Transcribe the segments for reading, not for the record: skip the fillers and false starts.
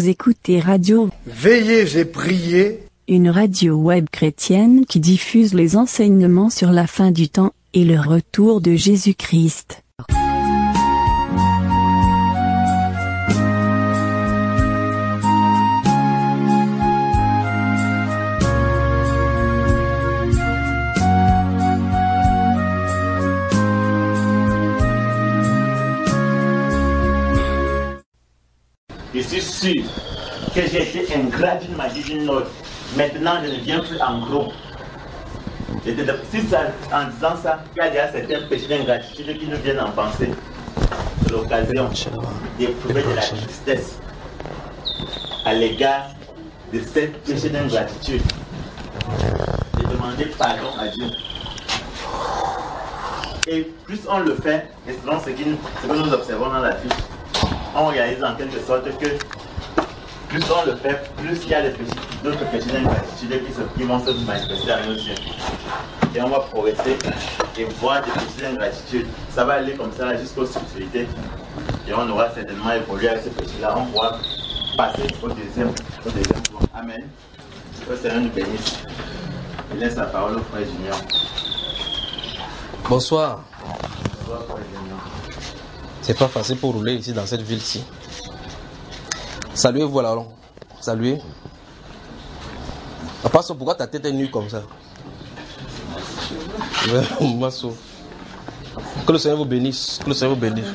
Vous écoutez Radio Veillez et priez, une radio web chrétienne qui diffuse les enseignements sur la fin du temps et le retour de Jésus-Christ. Je suis sûr que j'ai été ingrat d'une manière ou d'une autre. Maintenant, je ne viens plus en gros. Si ça, en disant ça, il y a déjà certains péchés d'ingratitude qui nous viennent en pensée. C'est l'occasion d'éprouver de la tristesse à l'égard de ces péchés d'ingratitude. De demander pardon à Dieu. Et plus on le fait, et selon ce que nous observons dans la fiche, on réalise en quelque sorte que plus on le fait, plus il y a d'autres péchés d'ingratitude qui vont se manifester à nos yeux. Et on va progresser et voir des péchés d'ingratitude. Ça va aller comme ça jusqu'aux subtilités. Et on aura certainement évolué avec ces péchés-là. On pourra passer au deuxième point. Amen. Que le Seigneur nous bénisse. Il laisse la parole au frère Junior. Bonsoir. Bonsoir, frère Junior. C'est pas facile pour rouler ici dans cette ville-ci. Saluez-vous là, alors. Saluez. À part ça, pourquoi ta tête est nue comme ça? Masso. Que le Seigneur vous bénisse. Que le Seigneur vous bénisse.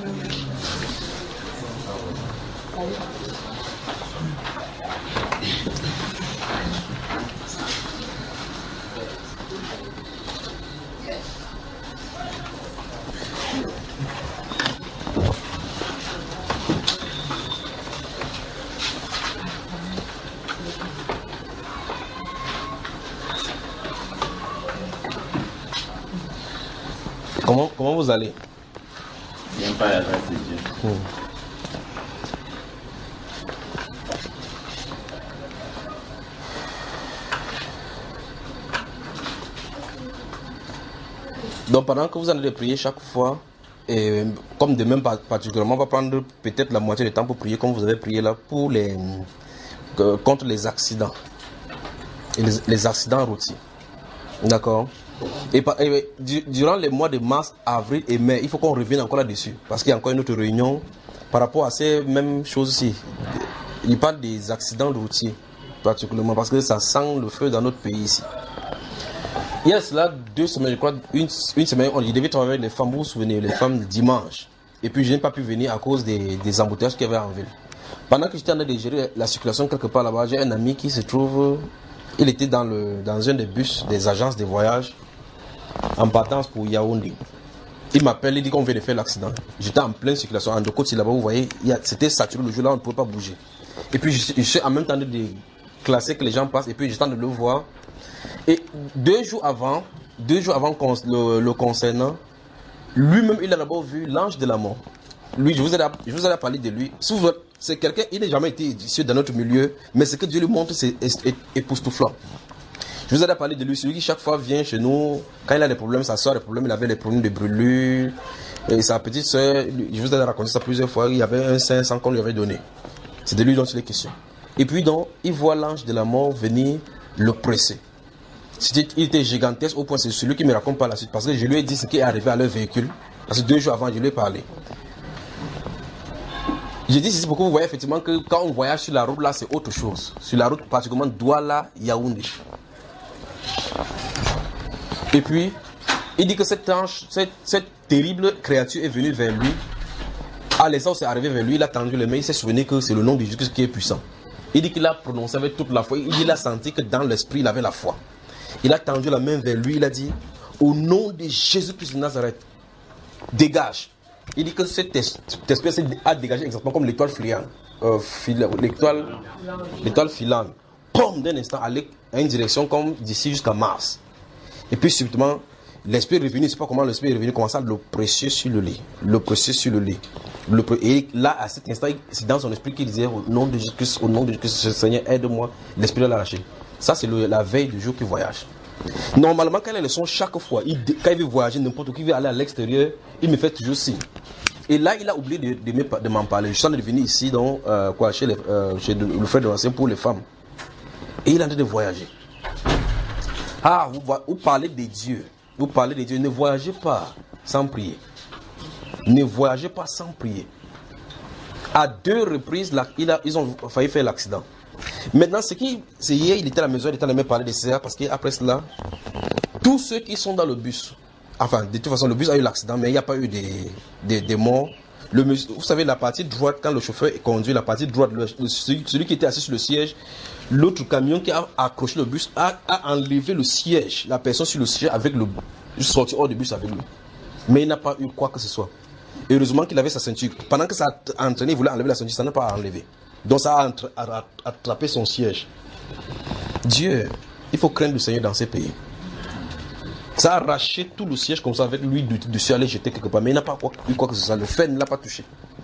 Comment vous allez? Bien par la grâce de Dieu. Donc pendant que vous en allez prier chaque fois, et comme demain particulièrement, on va prendre peut-être la moitié du temps pour prier comme vous avez prié là pour contre les accidents. Et les accidents routiers. D'accord? Et durant les mois de mars, avril et mai, il faut qu'on revienne encore là-dessus. Parce qu'il y a encore une autre réunion par rapport à ces mêmes choses-ci. Il parle des accidents routiers, particulièrement, parce que ça sent le feu dans notre pays ici. Il y a cela 2 semaines, je crois, une semaine, il devait travailler avec les femmes, vous vous souvenez, les femmes dimanche. Et puis je n'ai pas pu venir à cause des embouteillages qu'il y avait en ville. Pendant que j'étais en train de gérer la circulation quelque part là-bas, j'ai un ami qui se trouve, il était dans un des bus des agences de voyage en partance pour Yaoundé. Il m'appelle, il dit qu'on vient de faire l'accident. J'étais en pleine circulation, en deux côtés là-bas, vous voyez, c'était saturé le jour là, on ne pouvait pas bouger. Et puis je suis en même temps de classer que les gens passent, et puis j'étais en train de le voir. Et 2 jours avant le concernant, lui-même il a d'abord vu l'ange de la mort. Lui, je vous ai parlé de lui. Souvent, c'est quelqu'un, il n'a jamais été ici dans notre milieu, mais ce que Dieu lui montre, c'est époustouflant. Je vous ai parlé de lui, celui qui chaque fois vient chez nous, quand il a des problèmes, sa soeur a des problèmes, il avait des problèmes de brûlure, et sa petite soeur, je vous ai raconté ça plusieurs fois, il y avait un 500 qu'on lui avait donné. C'est de lui dont il est question. Et puis donc, il voit l'ange de la mort venir le presser. Il était gigantesque au point, c'est celui qui me raconte par la suite, parce que je lui ai dit ce qui est arrivé à leur véhicule, parce que 2 jours avant, je lui ai parlé. J'ai dit, c'est pourquoi vous voyez effectivement que quand on voyage sur la route là, c'est autre chose. Sur la route, particulièrement Douala-Yaoundé. Et puis, il dit que cet ange, cette terrible créature est venue vers lui. À l'instant où c'est arrivé vers lui, il a tendu les mains, il s'est souvenu que c'est le nom de Jésus qui est puissant. Il dit qu'il a prononcé avec toute la foi. Il a senti que dans l'esprit, il avait la foi. Il a tendu la main vers lui, il a dit, au nom de Jésus-Christ de Nazareth, dégage. Il dit que cette espèce a dégagé exactement comme l'étoile filante. L'étoile filante. Pomme, d'un instant, aller à une direction comme d'ici jusqu'à Mars. Et puis subitement, l'esprit est revenu, je ne sais pas comment l'esprit est revenu, commence à l'oppresser sur le lit. Et là, à cet instant, c'est dans son esprit qu'il disait, au nom de Jésus-Christ, Seigneur, aide-moi. L'esprit l'a lâché. Ça, c'est la veille du jour qu'il voyage. Normalement, quand il a le son, chaque fois, quand il veut voyager, n'importe qui veut aller à l'extérieur, il me fait toujours signe. Et là, il a oublié de m'en parler. Je suis en train de venir ici, donc, chez le frère de l'ancien pour les femmes. Et il est en train de voyager. Ah, vous parlez de Dieu. Vous parlez de Dieu. Ne voyagez pas sans prier. Ne voyagez pas sans prier. À 2 reprises, ils ont failli faire l'accident. Maintenant, c'est hier, il était à la maison, il était en train de me parler de ça, parce qu'après cela, tous ceux qui sont dans le bus, enfin, de toute façon, le bus a eu l'accident, mais il n'y a pas eu des morts. Vous savez, la partie droite, quand le chauffeur conduit, la partie droite, celui qui était assis sur le siège, l'autre camion qui a accroché le bus a enlevé le siège, la personne sur le siège avec le sorti hors du bus avec lui. Mais il n'a pas eu quoi que ce soit. Heureusement qu'il avait sa ceinture. Pendant que ça a entraîné, il voulait enlever la ceinture, ça n'a pas enlevé. Donc ça a attrapé son siège. Dieu, il faut craindre le Seigneur dans ces pays. Ça a arraché tout le siège comme ça avec lui dessus, aller jeter quelque part. Mais il n'a pas eu quoi que ce soit. Le fer ne l'a pas touché.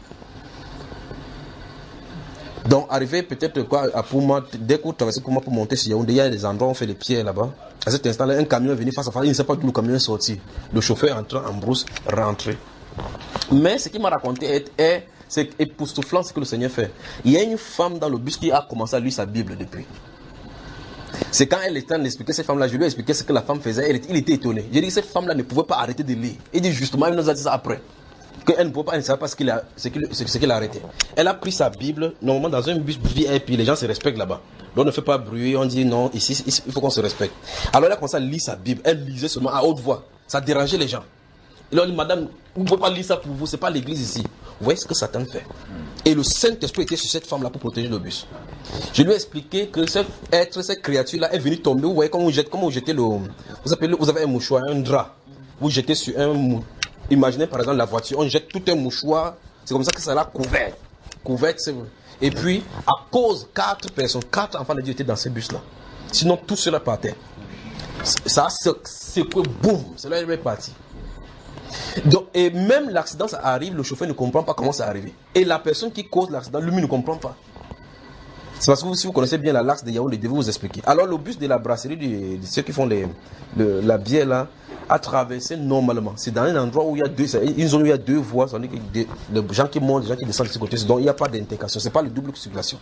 Donc, arrivé peut-être à Pouma, dès que vous traversez Pouma pour monter sur Yaoundé, il y a des endroits où on fait les pierres là-bas. À cet instant-là, un camion est venu face à face. Il ne sait pas d'où le camion est sorti. Le chauffeur est entrant en brousse, rentré. Mais ce qu'il m'a raconté c'est époustouflant ce que le Seigneur fait. Il y a une femme dans le bus qui a commencé à lire sa Bible depuis. C'est quand elle était en train d'expliquer cette femme-là, je lui ai expliqué ce que la femme faisait, il était étonné. J'ai dit que cette femme-là ne pouvait pas arrêter de lire. Il dit justement, il nous a dit ça après. Qu'elle ne pouvait pas, elle ne savait pas ce qu'il a arrêté. Elle a pris sa Bible, normalement dans un bus VIP, les gens se respectent là-bas. Donc on ne fait pas bruit, on dit non, ici il faut qu'on se respecte. Alors elle a commencé à lire sa Bible, elle lisait seulement à haute voix. Ça dérangeait les gens. Il leur dit, madame, vous ne pouvez pas lire ça pour vous, c'est pas l'église ici. Vous voyez ce que Satan fait. Et le Saint-Esprit était sur cette femme-là pour protéger le bus. Je lui ai expliqué que cette créature-là est venue tomber. Vous voyez comment vous jetez vous avez un mouchoir, un drap. Vous jetez sur un imaginez par exemple la voiture, on jette tout un mouchoir. C'est comme ça que ça l'a couvert. Et puis, à cause 4 enfants de Dieu étaient dans ce bus-là. Sinon, tout cela partait. Ça a secoué, boum, cela est parti. Donc, et même l'accident, ça arrive, le chauffeur ne comprend pas comment ça arrive. Et la personne qui cause l'accident, lui ne comprend pas. C'est parce que si vous connaissez bien l'axe de Yaoundé, je vais vous expliquer. Alors, le bus de la brasserie, de ceux qui font la bière là, a traversé normalement. C'est dans un endroit où il y a il y a 2 voies, c'est-à-dire que les gens qui montent, les gens qui descendent de ce côté, donc il n'y a pas d'intercation, c'est pas le double circulation.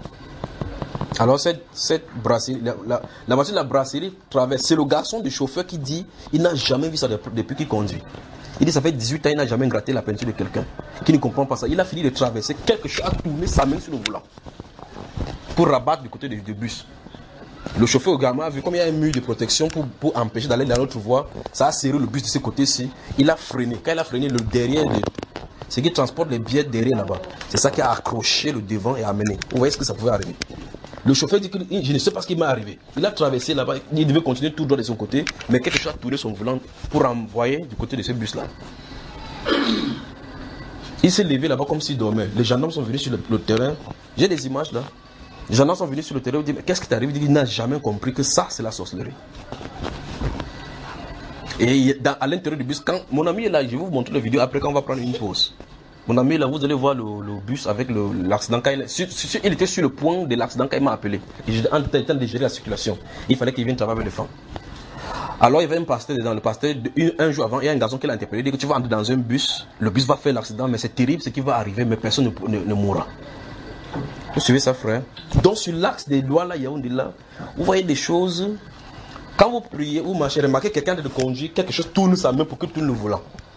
Alors cette brasserie, la voiture de la brasserie traverse, c'est le garçon du chauffeur qui dit, il n'a jamais vu ça depuis qu'il conduit. Il dit ça fait 18 ans, il n'a jamais gratté la peinture de quelqu'un qui ne comprend pas ça. Il a fini de traverser, quelque chose a tourné sa main sur le volant pour rabattre du côté du bus. Le chauffeur également a vu comme il y a un mur de protection pour empêcher d'aller dans l'autre voie. Ça a serré le bus de ce côté-ci. Il a freiné. Quand il a freiné, le derrière, ce qui transporte les billets derrière là-bas, c'est ça qui a accroché le devant et amené. Vous voyez ce que ça pouvait arriver. Le chauffeur dit que je ne sais pas ce qui m'est arrivé. Il a traversé là-bas, il devait continuer tout droit de son côté, mais quelque chose a tourné son volant pour envoyer du côté de ce bus-là. Il s'est levé là-bas comme s'il dormait. Les gendarmes sont venus sur le terrain. J'ai des images là. Les gendarmes sont venus sur le terrain et disent, mais qu'est-ce qui t'arrive? Il n'a jamais compris que ça, c'est la sorcellerie. Et à l'intérieur du bus, quand mon ami est là, je vais vous montrer la vidéo après quand on va prendre une pause. Mon ami est là, vous allez voir le bus avec l'accident. Il était sur le point de l'accident quand il m'a appelé. J'étais en train de gérer la circulation. Il fallait qu'il vienne travailler avec les femmes. Alors il y avait un pasteur dedans. Le pasteur, un jour avant, il y a un garçon qui l'a interpellé. Il dit que tu vas entrer dans un bus, le bus va faire l'accident, mais c'est terrible ce qui va arriver, mais personne ne mourra. Vous suivez ça, frère? Donc sur l'axe des lois là, Yaoundé là, vous voyez des choses. Quand vous priez, vous marchez, remarquez quelqu'un de conduire, quelque chose tourne sa main pour que tourne le volant.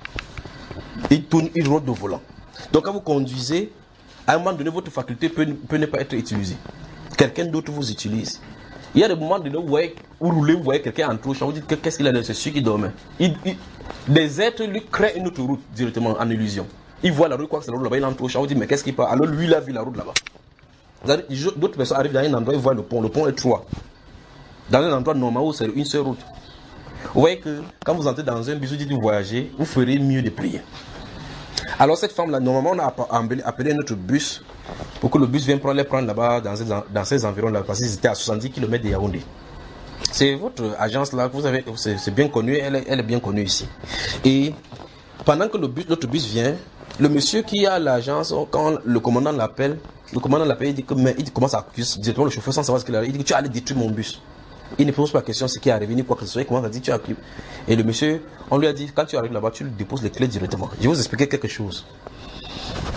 Il rôde le volant. Donc quand vous conduisez, à un moment donné, votre faculté peut ne pas être utilisée. Quelqu'un d'autre vous utilise. Il y a des moments donné où vous roulez, vous voyez quelqu'un en trouche, vous dites qu'est-ce qu'il a, c'est celui qui dormait. Des êtres lui créent une autre route directement en illusion. Il voit la route, quoi que c'est la route là-bas, il en trouche, vous dites mais qu'est-ce qu'il passe? Alors lui, il a vu la route là-bas. D'autres personnes arrivent dans un endroit, ils voient le pont est 3. Dans un endroit normal où c'est une seule route. Vous voyez que quand vous entrez dans un bus, vous dites de voyager, vous ferez mieux de prier. Alors cette femme-là, normalement on a appelé notre bus pour que le bus vienne les prendre là-bas dans ces environs-là, parce qu'ils étaient à 70 km de Yaoundé. C'est votre agence-là, vous avez, c'est bien connu, elle est bien connue ici. Et pendant que notre bus vient, le monsieur qui a l'agence, quand le commandant l'appelle, il dit que il commence à accuser directement le chauffeur sans savoir ce qu'il a dit. Il dit que tu allais détruire mon bus. Il ne pose pas la question ce qui est arrivé ni quoi que ce soit. Il commence à dire tu as. Et le monsieur, on lui a dit quand tu arrives là-bas, tu lui déposes les clés directement. Je vais vous expliquer quelque chose.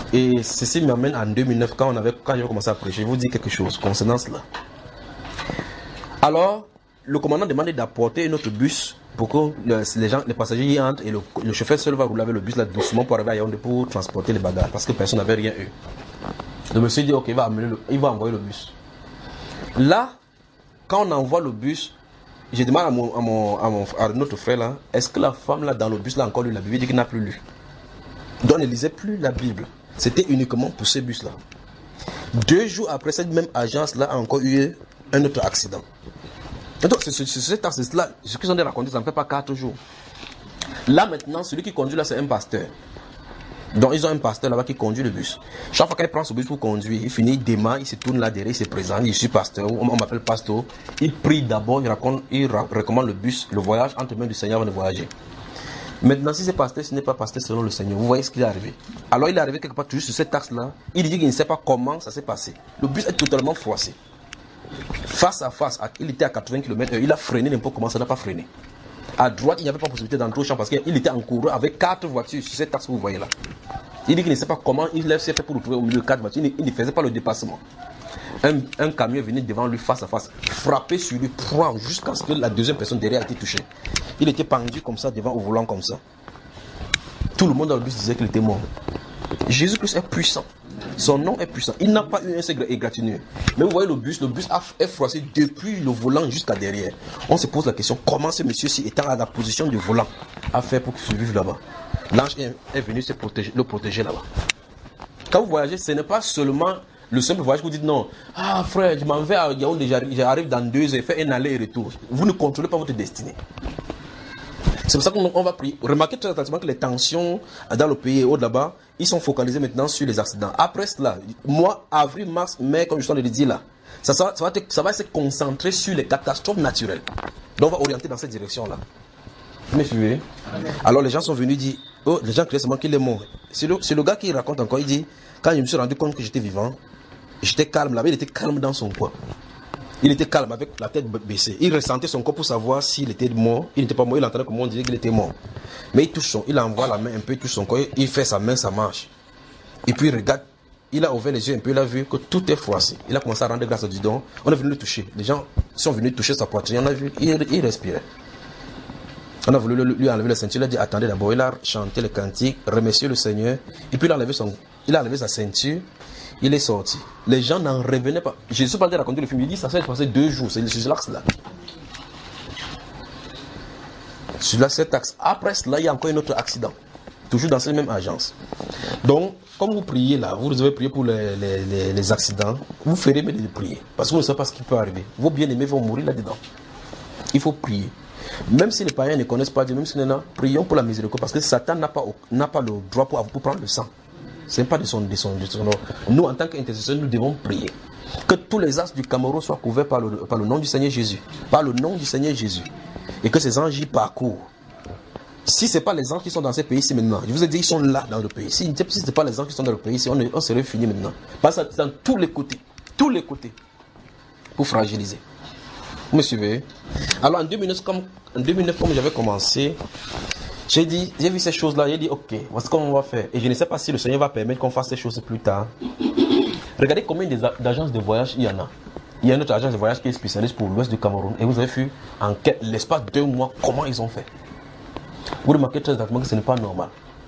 Et ceci m'amène en 2009, quand j'ai commencé à prêcher. Je vais vous dire quelque chose concernant cela. Alors, le commandant demandait d'apporter notre bus pour que les passagers y entrent et le chauffeur seul va rouler avec le bus là doucement pour arriver à Yaoundé pour transporter les bagages parce que personne n'avait rien eu. Le monsieur dit ok, il va envoyer le bus. Là, quand on envoie le bus, je demande à notre frère là, est-ce que la femme là dans le bus là encore lu la Bible? Il dit qu'il n'a plus lu. Donc elle ne lisait plus la Bible. C'était uniquement pour ce bus là. 2 jours après, cette même agence là a encore eu un autre accident. Donc c'est cet accident là, ce qu'ils ont raconté, ça ne fait pas 4 jours. Là maintenant, celui qui conduit là c'est un pasteur. Donc ils ont un pasteur là-bas qui conduit le bus. Chaque fois qu'il prend ce bus pour conduire, il finit, il démarre, il se tourne là derrière, il se présente, je suis pasteur, on m'appelle pasteur. Il prie d'abord, il recommande le bus, le voyage entre les mains du Seigneur avant de voyager. Maintenant, si c'est pasteur, ce n'est pas pasteur selon le Seigneur. Vous voyez ce qu'il est arrivé. Alors il est arrivé quelque part toujours sur cet axe-là. Il dit qu'il ne sait pas comment ça s'est passé. Le bus est totalement froissé. Face à face, il était à 80 km/h. Il a freiné n'importe comment, ça n'a pas freiné. À droite, il n'y avait pas possibilité d'entrer au champ parce qu'il était en courant avec 4 voitures sur cet axe que vous voyez là. Il dit qu'il ne sait pas comment il s'est fait pour retrouver au milieu de 4 voitures. Il ne faisait pas le dépassement. Un camion venait devant lui face à face, frappé sur lui, jusqu'à ce que la deuxième personne derrière a été touchée. Il était pendu comme ça, devant au volant comme ça. Tout le monde dans le bus disait qu'il était mort. Jésus-Christ est puissant. Son nom est puissant. Il n'a pas eu un seul égratignure. Mais vous voyez le bus est froissé depuis le volant jusqu'à derrière. On se pose la question, comment ce monsieur-ci, étant à la position du volant, a fait pour qu'il survive là-bas? L'ange est venu le protéger là-bas. Quand vous voyagez, ce n'est pas seulement le simple voyage que vous dites non. Ah frère, je m'en vais à Yaoundé, j'arrive dans 2 heures, fait un aller et retour. Vous ne contrôlez pas votre destinée. C'est pour ça qu'on va prier. Remarquez très attentivement que les tensions dans le pays et autres là-bas, ils sont focalisés maintenant sur les accidents. Après cela, mois, avril, mars, mai, comme je suis en train de le dire là, ça va se concentrer sur les catastrophes naturelles. Donc on va orienter dans cette direction-là. Vous me suivez? Alors les gens sont venus dire, oh, les gens criaient seulement qu'il est mort. C'est le gars qui raconte encore, il dit, quand je me suis rendu compte que j'étais vivant, j'étais calme là-bas, il était calme dans son coin. Il était calme avec la tête baissée. Il ressentait son corps pour savoir s'il était mort. Il n'était pas mort, il entendait comment on disait qu'il était mort. Mais il envoie la main un peu, il touche son corps, il fait sa main, ça marche. Et puis il regarde, il a ouvert les yeux un peu, il a vu que tout est froissé. Il a commencé à rendre grâce à Dieu. Donc, on est venu le toucher. Les gens sont venus toucher sa poitrine, on a vu, il respirait. On a voulu lui enlever la ceinture, il a dit attendez d'abord, il a chanté le cantique, remercié le Seigneur, et puis il a enlevé sa ceinture. Il est sorti. Les gens n'en revenaient pas. Jésus parlait de raconter le film. Il dit ça s'est passé 2 jours. C'est sur l'axe-là. Sur cet axe. Après cela, il y a encore un autre accident. Toujours dans cette même agence. Donc, comme vous priez là, vous devez prier pour les accidents. Vous ferez mieux de prier. Parce que vous ne savez pas ce qui peut arriver. Vos bien-aimés vont mourir là-dedans. Il faut prier. Même si les païens ne connaissent pas Dieu, même si nous prions pour la miséricorde. Parce que Satan n'a pas le droit pour prendre le sang. Ce n'est pas de son nom. Nous, en tant qu'intercesseurs, nous devons prier. Que tous les axes du Cameroun soient couverts par le nom du Seigneur Jésus. Par le nom du Seigneur Jésus. Et que ces anges y parcourent. Si ce n'est pas les anges qui sont dans ces pays-ci maintenant, je vous ai dit, ils sont là dans le pays. Si ce n'est pas les anges qui sont dans le pays, on serait fini maintenant. Parce que c'est dans tous les côtés. Tous les côtés. Pour fragiliser. Vous me suivez? Alors en 2009, comme j'avais commencé, j'ai vu ces choses-là, j'ai dit ok, voici comment on va faire. Et je ne sais pas si le Seigneur va permettre qu'on fasse ces choses plus tard. Regardez combien d'agences de voyage il y en a. Il y a une autre agence de voyage qui est spécialiste pour l'ouest du Cameroun. Et vous avez vu, en l'espace de 2 mois, comment ils ont fait. Vous remarquez très exactement que ce n'est pas normal.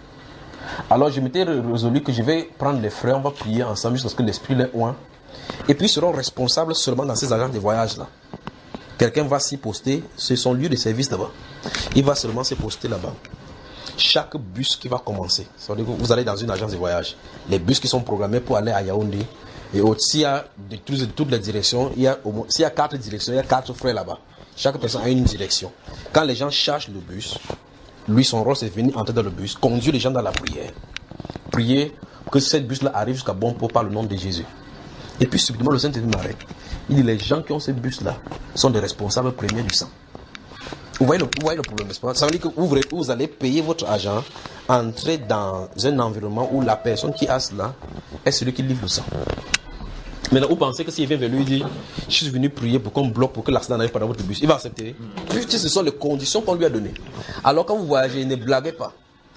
Alors je m'étais résolu que je vais prendre les frères, on va prier ensemble jusqu'à ce que l'esprit les oint. Et puis ils seront responsables seulement dans ces agences de voyage-là. Quelqu'un va s'y poster, c'est son lieu de service là-bas. Il va seulement se poster là-bas. Chaque bus qui va commencer, c'est-à-dire que vous allez dans une agence de voyage, les bus qui sont programmés pour aller à Yaoundé, et s'il y a de toutes les directions, s'il y a 4 directions, il y a 4 frères là-bas. Chaque personne a une direction. Quand les gens cherchent le bus, lui son rôle c'est de venir entrer dans le bus, conduire les gens dans la prière. Prier que cette bus-là arrive jusqu'à bon port par le nom de Jésus. Et puis subitement le Saint-Esprit m'arrête. Il dit les gens qui ont ces bus-là sont des responsables premiers du sang. Vous voyez le problème, n'est-ce pas? Ça veut dire que vous allez payer votre argent, entrer dans un environnement où la personne qui a cela est celui qui livre le sang. Maintenant, vous pensez que s'il vient vers lui et dit je suis venu prier pour qu'on bloque pour que l'accident n'arrive pas dans votre bus, il va accepter? Puisque ce sont les conditions qu'on lui a données. Alors quand vous voyagez, ne blaguez pas.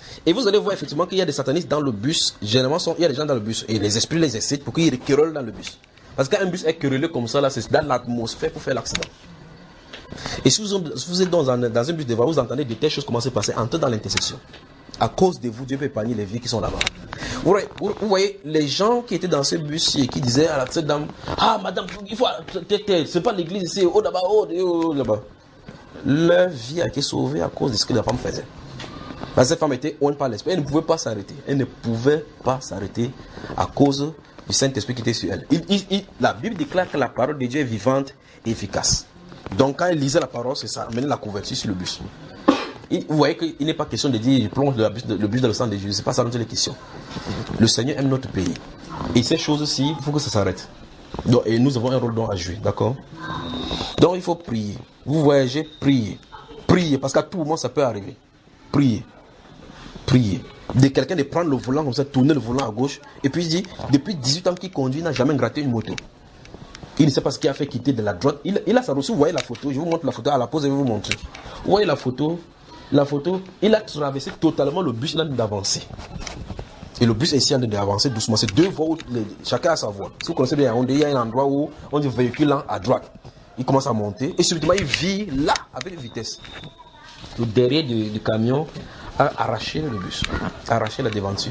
Et vous allez voir effectivement qu'il y a des satanistes dans le bus. Généralement, il y a des gens dans le bus et les esprits les excitent pour qu'ils querellent dans le bus. Parce qu'un bus est querellé comme ça, là, c'est dans l'atmosphère pour faire l'accident. Et si vous êtes dans un bus de voix, vous entendez de telles choses commencer à passer, entrez dans l'intercession. À cause de vous, Dieu peut épargner les vies qui sont là-bas. Vous voyez, les gens qui étaient dans ce bus et qui disaient à cette dame, ah madame, il faut, c'est pas l'église ici, oh là-bas, oh là-bas. Leur vie a été sauvée à cause de ce que la femme faisait. Parce que cette femme était ointe par l'esprit, elle ne pouvait pas s'arrêter. Elle ne pouvait pas s'arrêter à cause du Saint-Esprit qui était sur elle. La Bible déclare que la parole de Dieu est vivante et efficace. Donc quand elle lisait la parole, c'est ça, amenait la couverture sur le bus. Vous voyez qu'il n'est pas question de dire je plonge le bus dans le sang de Jésus. C'est pas ça dont il est question. Le Seigneur aime notre pays. Et ces choses-ci, il faut que ça s'arrête. Donc, et nous avons un rôle à jouer, d'accord? Donc il faut prier. Vous voyagez, priez. Priez, parce qu'à tout moment ça peut arriver. Priez. Priez. De quelqu'un de prendre le volant comme ça, tourner le volant à gauche, et puis il dit, depuis 18 ans qu'il conduit, il n'a jamais gratté une moto. Il ne sait pas ce qui a fait quitter de la droite. Il a sa ressource. Vous voyez la photo, je vous montre la photo à la pause et je vais vous montrer. Vous voyez la photo, il a traversé totalement le bus, il a d'avancer. Et le bus est ici en train d'avancer doucement. C'est deux voies où chacun a sa voie. Si vous connaissez bien, il y a un endroit où on dit véhicule à droite. Il commence à monter et subitement il vit là avec une vitesse. Le derrière du camion a arraché le bus, a arraché la devanture.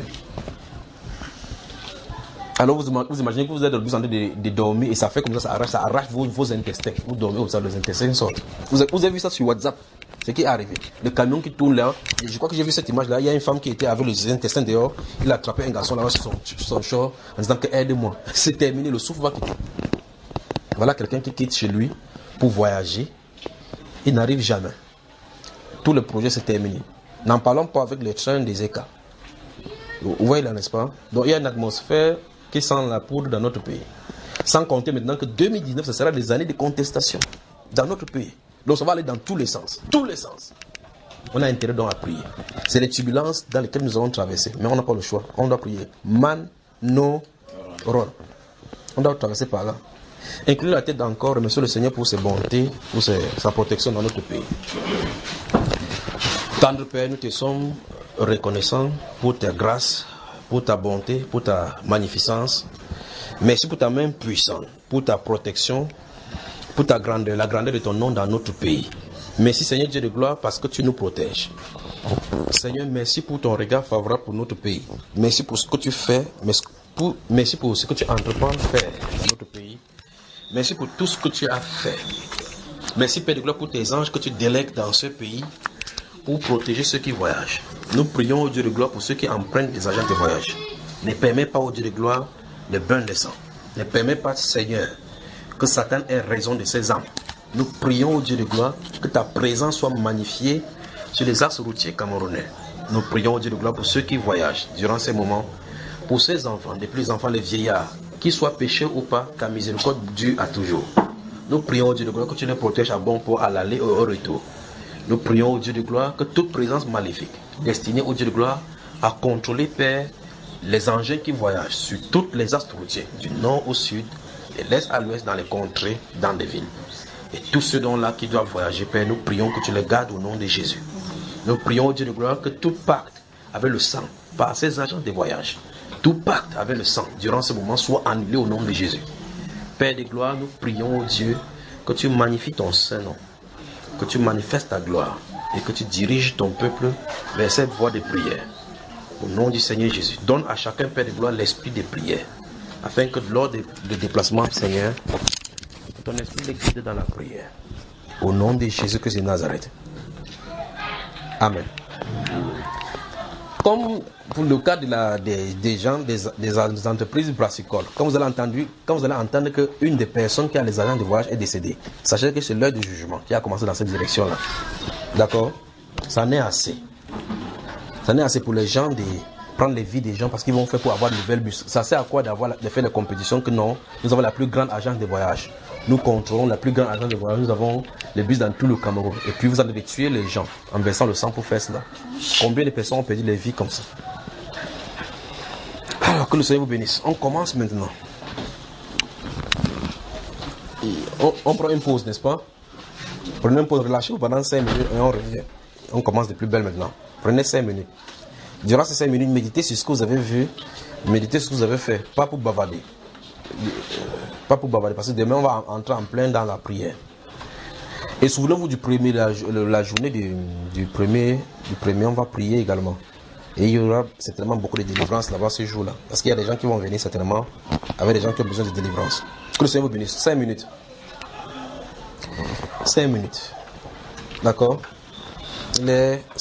Alors vous imaginez que vous êtes dans le bus en train de dormir et ça fait comme ça arrache vos intestins. Vous dormez comme ça, les intestins sortent. Vous avez vu ça sur WhatsApp? Ce qui est arrivé. Le camion qui tourne là, et je crois que j'ai vu cette image là, il y a une femme qui était avec les intestins dehors, il a attrapé un garçon là sur son short en disant que aide-moi. C'est terminé, le souffle va quitter. Voilà quelqu'un qui quitte chez lui pour voyager, il n'arrive jamais. Tout le projet s'est terminé. N'en parlons pas avec les trains des ECA. Vous voyez là, n'est-ce pas? Donc il y a une atmosphère qui sent la poudre dans notre pays. Sans compter maintenant que 2019, ce sera des années de contestation dans notre pays. Donc ça va aller dans tous les sens. Tous les sens. On a intérêt donc à prier. C'est les turbulences dans lesquelles nous allons traverser. Mais on n'a pas le choix. On doit prier. Man, no, ron. On doit traverser par là. Inclure la tête encore, remercier le Seigneur pour ses bontés, pour sa protection dans notre pays. Tendre Père, nous te sommes reconnaissants pour ta grâce, pour ta bonté, pour ta magnificence. Merci pour ta main puissante, pour ta protection, pour ta grandeur, la grandeur de ton nom dans notre pays. Merci Seigneur Dieu de gloire parce que tu nous protèges. Seigneur, merci pour ton regard favorable pour notre pays. Merci pour ce que tu fais, merci pour ce que tu entreprends de faire dans notre pays. Merci pour tout ce que tu as fait. Merci Père de gloire pour tes anges que tu délègues dans ce pays pour protéger ceux qui voyagent. Nous prions au Dieu de gloire pour ceux qui empruntent des agents de voyage. Ne permets pas au Dieu de gloire le bain de sang. Ne permets pas Seigneur que Satan ait raison de ses âmes. Nous prions au Dieu de gloire que ta présence soit magnifiée sur les axes routiers camerounais. Nous prions au Dieu de gloire pour ceux qui voyagent durant ces moments, pour ces enfants, depuis les enfants, les vieillards, qu'ils soient pécheurs ou pas, car miséricorde dure à toujours. Nous prions au Dieu de gloire que tu les protèges à bon port à l'aller et au retour. Nous prions au Dieu de gloire que toute présence maléfique, destinée au Dieu de gloire à contrôler, Père, les engins qui voyagent sur toutes les axes routiers, du nord au sud, de l'est à l'ouest, dans les contrées, dans les villes. Et tous ceux dont-là qui doivent voyager, Père, nous prions que tu les gardes au nom de Jésus. Nous prions au Dieu de gloire que tout pacte avec le sang, par ces agents de voyage, tout pacte avec le sang, durant ce moment, soit annulé au nom de Jésus. Père de gloire, nous prions au Dieu que tu magnifies ton Saint-Nom, que tu manifestes ta gloire et que tu diriges ton peuple vers cette voie de prière. Au nom du Seigneur Jésus, donne à chacun, Père de gloire, l'esprit de prière, afin que lors du déplacement, Seigneur, ton esprit les guide dans la prière. Au nom de Jésus-Christ de Nazareth. Amen. Comme pour le cas des gens, des entreprises brassicoles, quand vous allez entendre qu'une des personnes qui a les agents de voyage est décédée, sachez que c'est l'heure du jugement qui a commencé dans cette direction-là. D'accord? Ça n'est assez. Ça n'est assez pour les gens de prendre les vies des gens parce qu'ils vont faire pour avoir de nouvelles bus. Ça sert à quoi de faire des compétitions que non? Nous avons la plus grande agence de voyage. Nous contrôlons la plus grande agence de voyage. Nous avons les bus dans tout le Cameroun. Et puis vous allez tuer les gens en versant le sang pour faire cela. Combien de personnes ont perdu les vies comme ça? Alors que le Seigneur vous bénisse. On commence maintenant. On prend une pause, n'est-ce pas? Prenez une pause, relâchez-vous pendant 5 minutes et on revient. On commence de plus belle maintenant. Prenez 5 minutes. Durant ces 5 minutes, méditez sur ce que vous avez vu, méditez sur ce que vous avez fait, pas pour bavarder. Pas pour bavarder, parce que demain on va entrer en plein dans la prière. Et souvenez-vous du premier, la journée du premier, on va prier également. Et il y aura certainement beaucoup de délivrance là-bas ce jour-là. Parce qu'il y a des gens qui vont venir certainement avec des gens qui ont besoin de délivrance. Que le Seigneur vous bénisse. 5 minutes. 5 minutes. D'accord? Il est